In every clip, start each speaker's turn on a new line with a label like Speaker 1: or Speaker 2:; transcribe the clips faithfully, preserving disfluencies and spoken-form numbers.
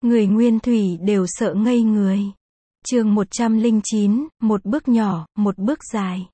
Speaker 1: Người nguyên thủy đều sợ ngây người. Chương một trăm lẻ chín, một bước nhỏ, một bước dài.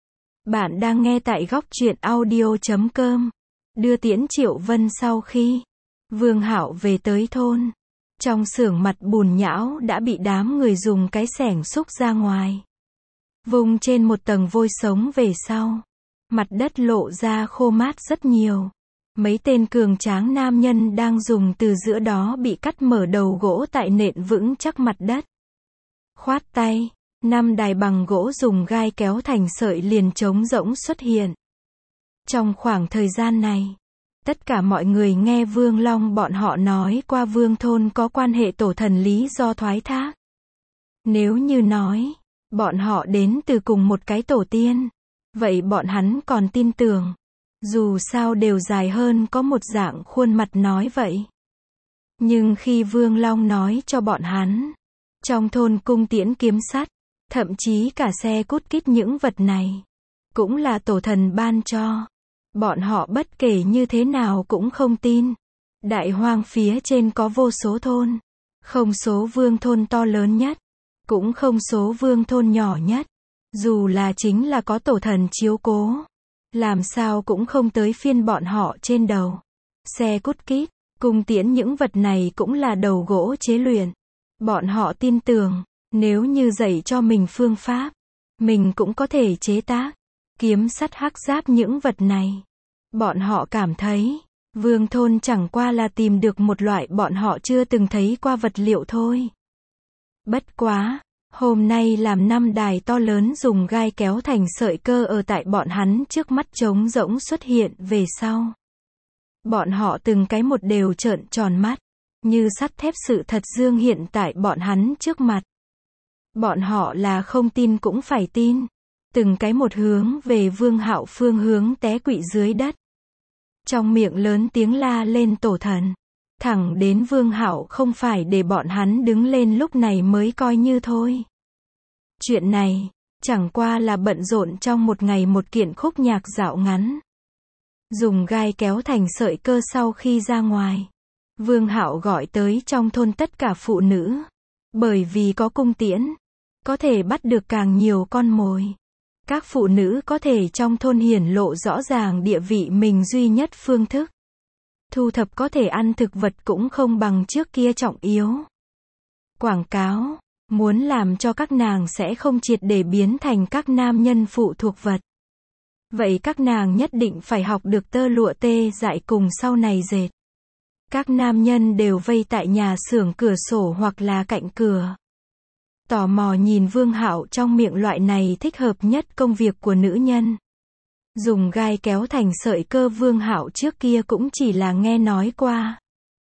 Speaker 1: Bạn đang nghe tại góc truyện audio chấm com. Đưa tiễn Triệu Vân sau khi Vương Hạo về tới thôn. Trong xưởng mặt bùn nhão đã bị đám người dùng cái xẻng xúc ra ngoài. Vùng trên một tầng vôi sống về sau. Mặt đất lộ ra khô mát rất nhiều. Mấy tên cường tráng nam nhân đang dùng từ giữa đó bị cắt mở đầu gỗ tại nện vững chắc mặt đất. Khoát tay, năm đài bằng gỗ dùng gai kéo thành sợi liền trống rỗng xuất hiện. Trong khoảng thời gian này, tất cả mọi người nghe Vương Long bọn họ nói qua Vương thôn có quan hệ tổ thần lý do thoái thác. Nếu như nói, bọn họ đến từ cùng một cái tổ tiên, vậy bọn hắn còn tin tưởng. Dù sao đều dài hơn có một dạng khuôn mặt nói vậy. Nhưng khi Vương Long nói cho bọn hắn, trong thôn cung tiễn kiếm sắt, thậm chí cả xe cút kít những vật này, cũng là tổ thần ban cho. Bọn họ bất kể như thế nào cũng không tin. Đại hoang phía trên có vô số thôn, không số Vương thôn to lớn nhất, cũng không số Vương thôn nhỏ nhất. Dù là chính là có tổ thần chiếu cố, làm sao cũng không tới phiên bọn họ trên đầu. Xe cút kít, cung tiễn những vật này cũng là đầu gỗ chế luyện. Bọn họ tin tưởng, nếu như dạy cho mình phương pháp, mình cũng có thể chế tác kiếm sắt hắc giáp những vật này. Bọn họ cảm thấy, Vương thôn chẳng qua là tìm được một loại bọn họ chưa từng thấy qua vật liệu thôi. Bất quá, hôm nay làm năm đài to lớn dùng gai kéo thành sợi cơ ở tại bọn hắn trước mắt trống rỗng xuất hiện về sau. Bọn họ từng cái một đều trợn tròn mắt, như sắt thép sự thật dương hiện tại bọn hắn trước mặt. Bọn họ là không tin cũng phải tin. Từng cái một hướng về Vương Hạo phương hướng té quỵ dưới đất. Trong miệng lớn tiếng la lên tổ thần. Thẳng đến Vương Hạo không phải để bọn hắn đứng lên lúc này mới coi như thôi. Chuyện này, chẳng qua là bận rộn trong một ngày một kiện khúc nhạc dạo ngắn. Dùng gai kéo thành sợi cơ sau khi ra ngoài. Vương Hạo gọi tới trong thôn tất cả phụ nữ. Bởi vì có cung tiễn, có thể bắt được càng nhiều con mồi. Các phụ nữ có thể trong thôn hiển lộ rõ ràng địa vị mình duy nhất phương thức. Thu thập có thể ăn thực vật cũng không bằng trước kia trọng yếu. Quảng cáo, muốn làm cho các nàng sẽ không triệt để biến thành các nam nhân phụ thuộc vật. Vậy các nàng nhất định phải học được tơ lụa tê dại cùng sau này dệt. Các nam nhân đều vây tại nhà xưởng cửa sổ hoặc là cạnh cửa. Tò mò nhìn Vương Hạo trong miệng loại này thích hợp nhất công việc của nữ nhân. Dùng gai kéo thành sợi cơ Vương Hạo trước kia cũng chỉ là nghe nói qua.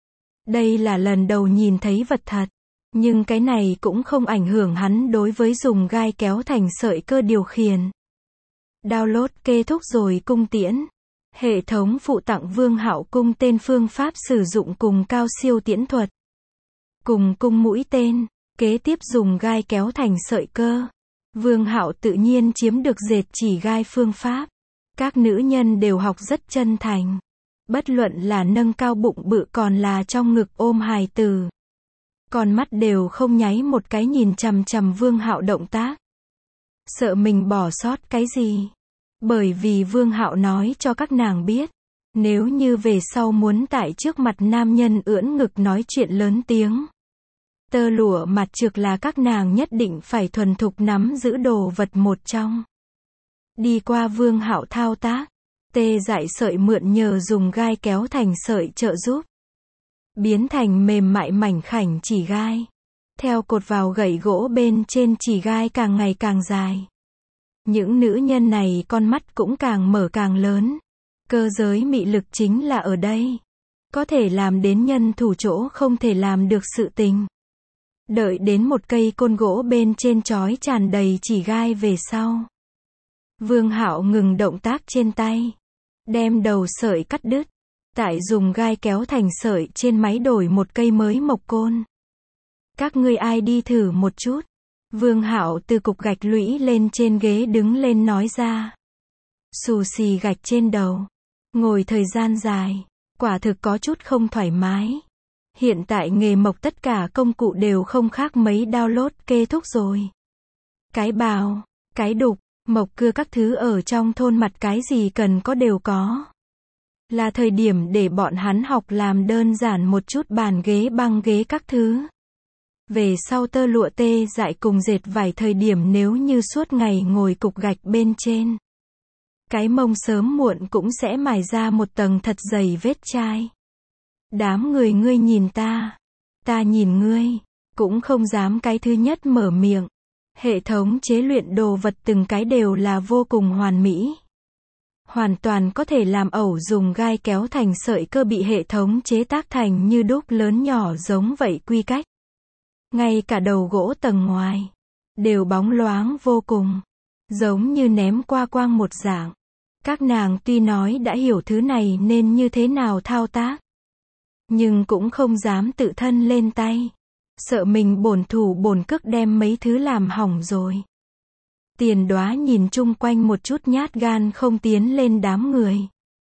Speaker 1: Đây là lần đầu nhìn thấy vật thật. Nhưng cái này cũng không ảnh hưởng hắn đối với dùng gai kéo thành sợi cơ điều khiển. Download kết thúc rồi cung tiễn. Hệ thống phụ tặng Vương Hạo cung tên phương pháp sử dụng cùng cao siêu tiễn thuật. Cùng cung mũi tên. Kế tiếp dùng gai kéo thành sợi cơ. Vương Hạo tự nhiên chiếm được dệt chỉ gai phương pháp. Các nữ nhân đều học rất chân thành. Bất luận là nâng cao bụng bự còn là trong ngực ôm hài tử. Con mắt đều không nháy một cái nhìn chằm chằm Vương Hạo động tác. Sợ mình bỏ sót cái gì. Bởi vì Vương Hạo nói cho các nàng biết. Nếu như về sau muốn tại trước mặt nam nhân ưỡn ngực nói chuyện lớn tiếng. Tơ lụa mặt trược là các nàng nhất định phải thuần thục nắm giữ đồ vật một trong. Đi qua Vương Hạo thao tác. Tê dại sợi mượn nhờ dùng gai kéo thành sợi trợ giúp. Biến thành mềm mại mảnh khảnh chỉ gai. Theo cột vào gậy gỗ bên trên chỉ gai càng ngày càng dài. Những nữ nhân này con mắt cũng càng mở càng lớn. Cơ giới mị lực chính là ở đây. Có thể làm đến nhân thủ chỗ không thể làm được sự tình. Đợi đến một cây côn gỗ bên trên chói tràn đầy chỉ gai về sau. Vương Hạo ngừng động tác trên tay. Đem đầu sợi cắt đứt. Tại dùng gai kéo thành sợi trên máy đổi một cây mới mộc côn. Các ngươi ai đi thử một chút. Vương Hạo từ cục gạch lũy lên trên ghế đứng lên nói ra. Xù xì gạch trên đầu. Ngồi thời gian dài. Quả thực có chút không thoải mái. Hiện tại nghề mộc tất cả công cụ đều không khác mấy download kê thúc rồi. Cái bào, cái đục, mộc cưa các thứ ở trong thôn mặt cái gì cần có đều có. Là thời điểm để bọn hắn học làm đơn giản một chút bàn ghế băng ghế các thứ. Về sau tơ lụa tê dại cùng dệt vải thời điểm nếu như suốt ngày ngồi cục gạch bên trên. Cái mông sớm muộn cũng sẽ mài ra một tầng thật dày vết chai. Đám người ngươi nhìn ta, ta nhìn ngươi, cũng không dám cái thứ nhất mở miệng. Hệ thống chế luyện đồ vật từng cái đều là vô cùng hoàn mỹ. Hoàn toàn có thể làm ẩu dùng gai kéo thành sợi cơ bị hệ thống chế tác thành như đúc lớn nhỏ giống vậy quy cách. Ngay cả đầu gỗ tầng ngoài, đều bóng loáng vô cùng. Giống như ném qua quang một dạng. Các nàng tuy nói đã hiểu thứ này nên như thế nào thao tác. Nhưng cũng không dám tự thân lên tay. Sợ mình bổn thủ bổn cước đem mấy thứ làm hỏng rồi. Tiền Đóa nhìn chung quanh một chút nhát gan không tiến lên đám người.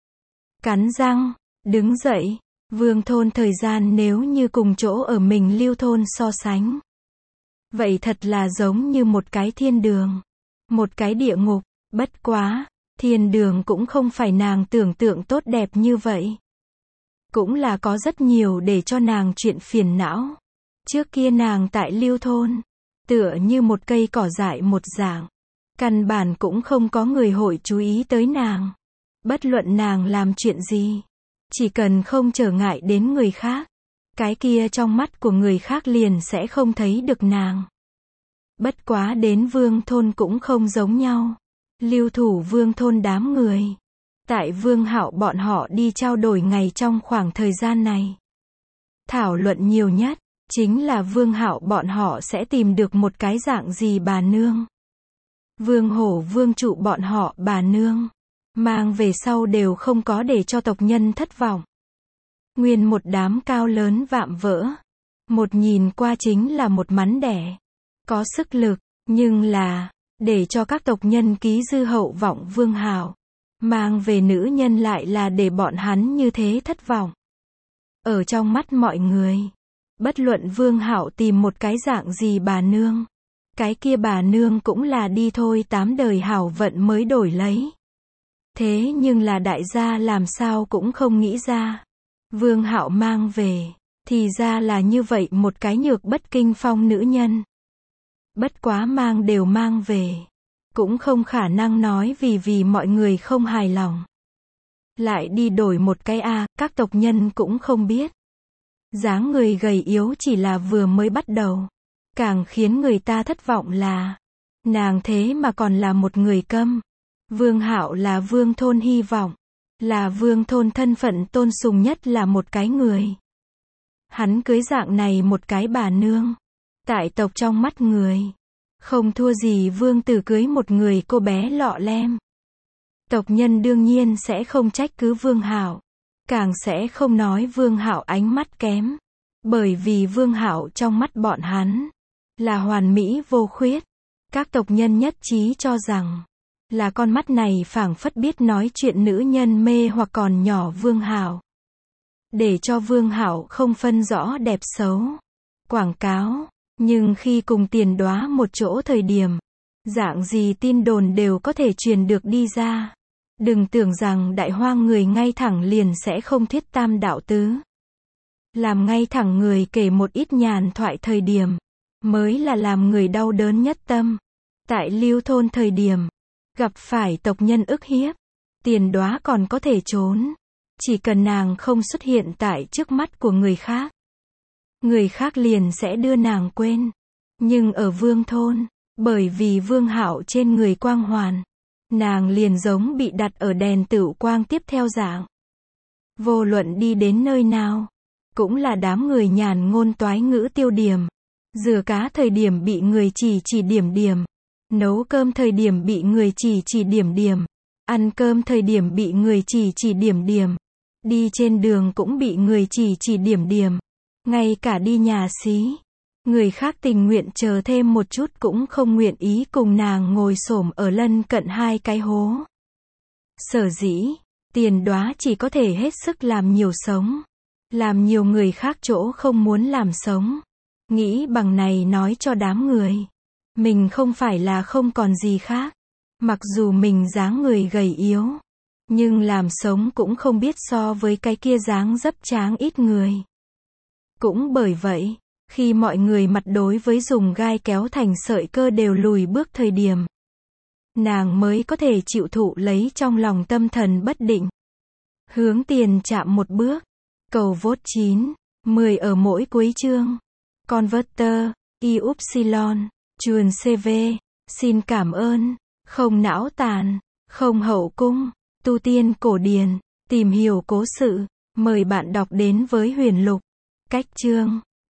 Speaker 1: Cắn răng, đứng dậy. Vương thôn thời gian nếu như cùng chỗ ở mình Lưu thôn so sánh. Vậy thật là giống như một cái thiên đường. Một cái địa ngục. Bất quá, thiên đường cũng không phải nàng tưởng tượng tốt đẹp như vậy. Cũng là có rất nhiều để cho nàng chuyện phiền não. Trước kia nàng tại Lưu thôn, tựa như một cây cỏ dại một dạng. Căn bản cũng không có người hội chú ý tới nàng. Bất luận nàng làm chuyện gì. Chỉ cần không trở ngại đến người khác. Cái kia trong mắt của người khác liền sẽ không thấy được nàng. Bất quá đến Vương thôn cũng không giống nhau. Lưu thủ Vương thôn đám người. Tại Vương Hạo bọn họ đi trao đổi ngày trong khoảng thời gian này. Thảo luận nhiều nhất, chính là Vương Hạo bọn họ sẽ tìm được một cái dạng gì bà nương. Vương Hổ Vương Trụ bọn họ bà nương. Mang về sau đều không có để cho tộc nhân thất vọng. Nguyên một đám cao lớn vạm vỡ. Một nhìn qua chính là một mắn đẻ. Có sức lực, nhưng là, để cho các tộc nhân ký dư hậu vọng Vương Hạo. Mang về nữ nhân lại là để bọn hắn như thế thất vọng. Ở trong mắt mọi người, bất luận Vương Hạo tìm một cái dạng gì bà nương. Cái kia bà nương cũng là đi thôi tám đời hảo vận mới đổi lấy. Thế nhưng là đại gia làm sao cũng không nghĩ ra. Vương Hạo mang về, thì ra là như vậy một cái nhược bất kinh phong nữ nhân. Bất quá mang đều mang về. Cũng không khả năng nói vì vì mọi người không hài lòng. Lại đi đổi một cái a à, các tộc nhân cũng không biết. Dáng người gầy yếu chỉ là vừa mới bắt đầu. Càng khiến người ta thất vọng là, nàng thế mà còn là một người câm. Vương Hạo là Vương thôn hy vọng. Là Vương thôn thân phận tôn sùng nhất là một cái người. Hắn cưới dạng này một cái bà nương. Tại tộc trong mắt người. Không thua gì vương tử cưới một người cô bé lọ lem. Tộc nhân đương nhiên sẽ không trách cứ Vương Hạo. Càng sẽ không nói Vương Hạo ánh mắt kém. Bởi vì Vương Hạo trong mắt bọn hắn. Là hoàn mỹ vô khuyết. Các tộc nhân nhất trí cho rằng. Là con mắt này phảng phất biết nói chuyện nữ nhân mê hoặc còn nhỏ Vương Hạo. Để cho Vương Hạo không phân rõ đẹp xấu. Quảng cáo. Nhưng khi cùng Tiền Đóa một chỗ thời điểm. Dạng gì tin đồn đều có thể truyền được đi ra. Đừng tưởng rằng đại hoang người ngay thẳng liền sẽ không thiết tam đạo tứ. Làm ngay thẳng người kể một ít nhàn thoại thời điểm. Mới là làm người đau đớn nhất tâm. Tại Lưu thôn thời điểm. Gặp phải tộc nhân ức hiếp. Tiền Đóa còn có thể trốn. Chỉ cần nàng không xuất hiện tại trước mắt của người khác. Người khác liền sẽ đưa nàng quên. Nhưng ở Vương thôn, bởi vì Vương Hạo trên người quang hoàn, nàng liền giống bị đặt ở đèn tửu quang tiếp theo dạng. Vô luận đi đến nơi nào, cũng là đám người nhàn ngôn toái ngữ tiêu điểm. Rửa cá thời điểm bị người chỉ chỉ điểm điểm. Nấu cơm thời điểm bị người chỉ chỉ điểm điểm. Ăn cơm thời điểm bị người chỉ chỉ điểm điểm. Đi trên đường cũng bị người chỉ chỉ điểm điểm. Ngay cả đi nhà xí. Người khác tình nguyện chờ thêm một chút cũng không nguyện ý cùng nàng ngồi xổm ở lân cận hai cái hố. Sở dĩ, Tiền Đóa chỉ có thể hết sức làm nhiều sống. Làm nhiều người khác chỗ không muốn làm sống. Nghĩ bằng này nói cho đám người. Mình không phải là không còn gì khác. Mặc dù mình dáng người gầy yếu. Nhưng làm sống cũng không biết so với cái kia dáng dấp tráng ít người. Cũng bởi vậy, khi mọi người mặt đối với dùng gai kéo thành sợi cơ đều lùi bước thời điểm, nàng mới có thể chịu thụ lấy trong lòng tâm thần bất định. Hướng tiền chạm một bước. Cầu vote chín, mười ở mỗi cuối chương. Converter, Y Upsilon, chuồn xê vê, xin cảm ơn, không não tàn, không hậu cung, tu tiên cổ điển, tìm hiểu cố sự, mời bạn đọc đến với Huyền Lục. Cách chương